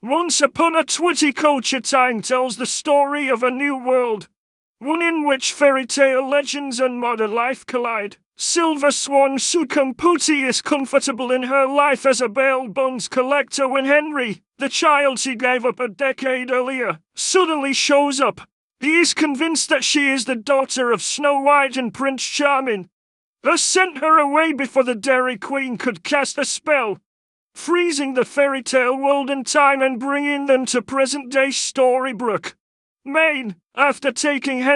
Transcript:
Once upon a twitty culture time tells the story of a new world, one in which fairy tale legends and modern life collide. Silver Swan Sukumputi is comfortable in her life as a bail bonds collector when Henry, the child she gave up a decade earlier, suddenly shows up. He is convinced that she is the daughter of Snow White and Prince Charming, thus sent her away before the Dairy Queen could cast a spell, freezing the fairy tale world in time and bringing them to present-day Storybrooke, Maine. After taking